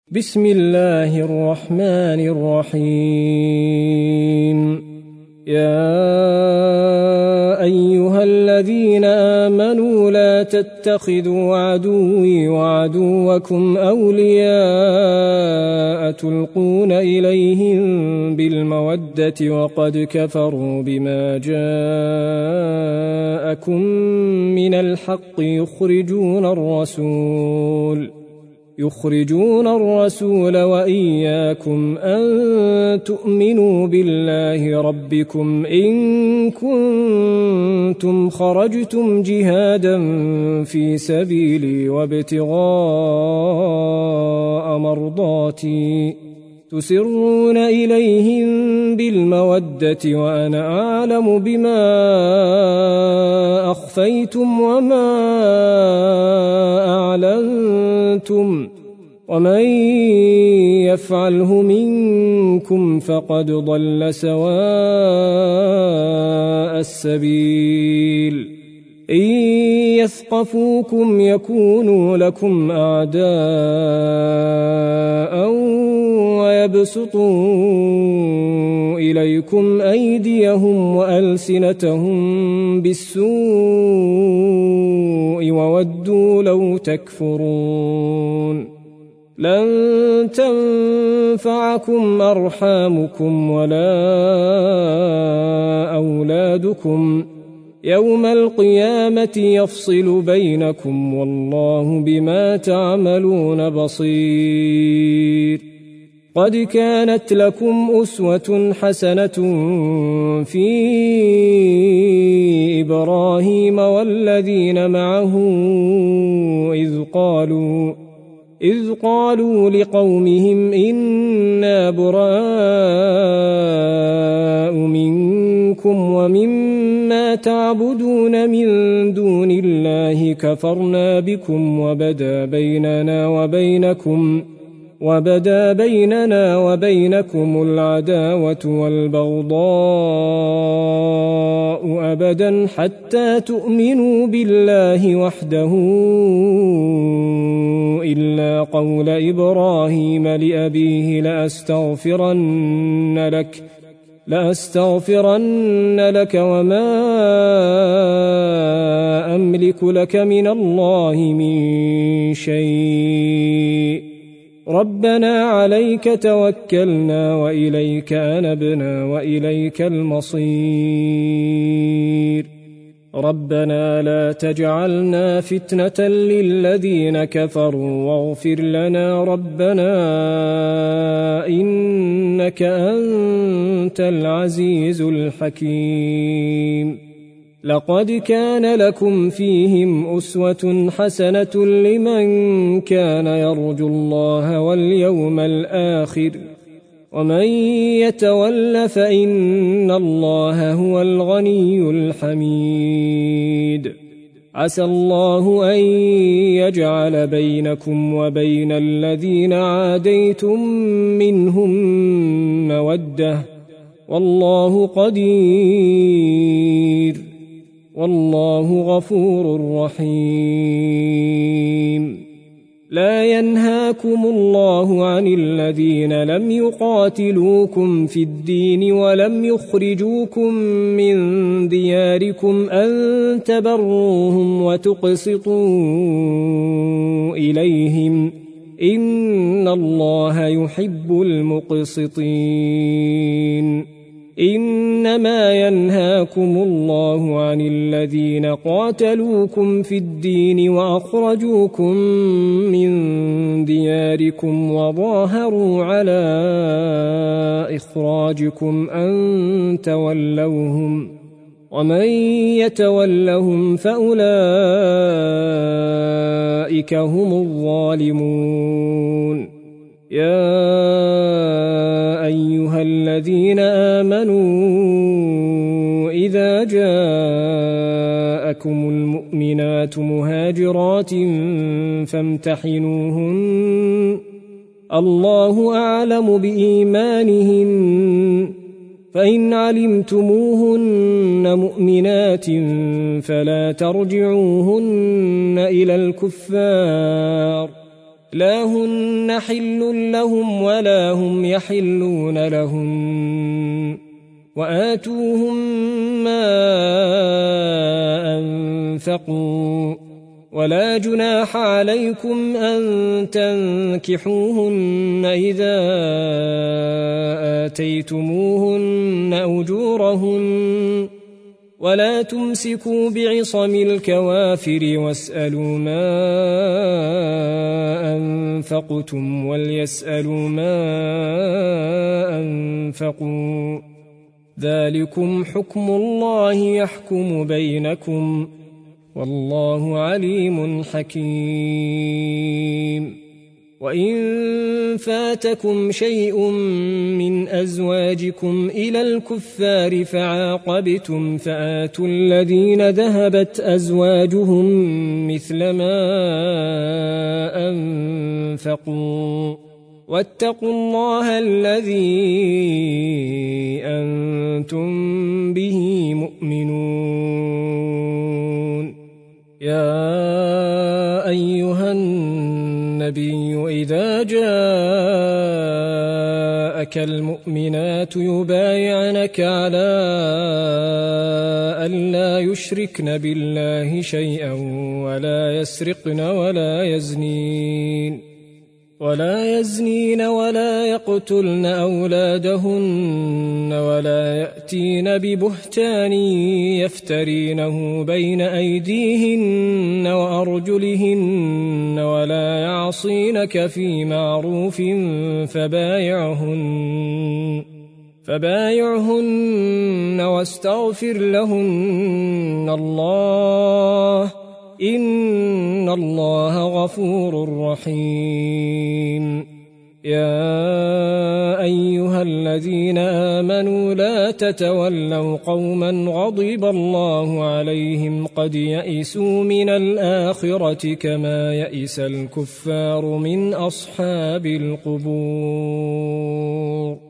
بسم الله الرحمن الرحيم. يا أيها الذين آمنوا لا تتخذوا عدوي وعدوكم أولياء تلقون إليهم بالمودة وقد كفروا بما جاءكم من الحق يخرجون الرسول وإياكم أن تؤمنوا بالله ربكم إن كنتم خرجتم جهادا في سبيلي وابتغاء مرضاتي تسرون إليهم بالمودة وأنا أعلم بما أخفيتم وما أعلنتم ومن يفعله منكم فقد ضل سواء السبيل. إن يثقفوكم يكونوا لكم أعداء ويبسطوا إليكم أيديهم وألسنتهم بالسوء وودوا لو تكفرون. لن تنفعكم أرحامكم ولا أولادكم يوم القيامة يفصل بينكم والله بما تعملون بصير. قد كانت لكم أسوة حسنة في إبراهيم والذين معه إذ قالوا لقومهم إنا براء منكم ومما تعبدون من دون الله كفرنا بكم وبدا بيننا وبينكم العداوة والبغضاء أبدا حتى تؤمنوا بالله وحده إلا قول إبراهيم لأبيه لأستغفرن لك وما أملك لك من الله من شيء ربنا عليك توكلنا وإليك أنبنا وإليك المصير. ربنا لا تجعلنا فتنة للذين كفروا واغفر لنا ربنا إنك أنت العزيز الحكيم. لقد كان لكم فيهم أسوة حسنة لمن كان يرجو الله واليوم الآخر ومن يتول فإن الله هو الغني الحميد. عسى الله أن يجعل بينكم وبين الذين عاديتم منهم مودة والله قدير والله غفور رحيم. لا ينهاكم الله عن الذين لم يقاتلوكم في الدين ولم يخرجوكم من دياركم أن تبروهم وتقسطوا إليهم إن الله يحب المقسطين. إنما ينهاكم الله عن الذين قاتلوكم في الدين وأخرجوكم من دياركم وظاهروا على إخراجكم أن تولوهم ومن يتولهم فأولئك هم الظالمون. يا أيها الذين آمنوا إذا جاءكم المؤمنات مهاجرات فامتحنوهن الله أعلم بإيمانهن فإن علمتموهن مؤمنات فلا ترجعوهن إلى الكفار لا هن حل لهم ولا هم يحلون لهم وآتوهم ما أنفقوا ولا جناح عليكم أن تنكحوهن إذا آتيتموهن أجورهن ولا تمسكوا بعصم الكوافر واسألوا ما أنفقتم وليسألوا ما أنفقوا ذلكم حكم الله يحكم بينكم والله عليم حكيم وإن فاتكم شيء من أزواجكم إلى الكفار فعاقبتم فآتوا الذين ذهبت أزواجهم مثل ما أنفقوا واتقوا الله الذي أنتم به مؤمنون يا أيها النبي إذا جاءك المؤمنات يبايعنك على أن لا يشركن بالله شيئا ولا يسرقن ولا يزنين ولا يقتلن أولادهن ولا يأتين ببهتان يفترينه بين أيديهن وأرجلهن ولا يعصينك في معروف فبايعهن واستغفر لهن الله إن الله غفور رحيم يا أيها الذين آمنوا لا تتولوا قوما غضب الله عليهم قد يئسوا من الآخرة كما يئس الكفار من أصحاب القبور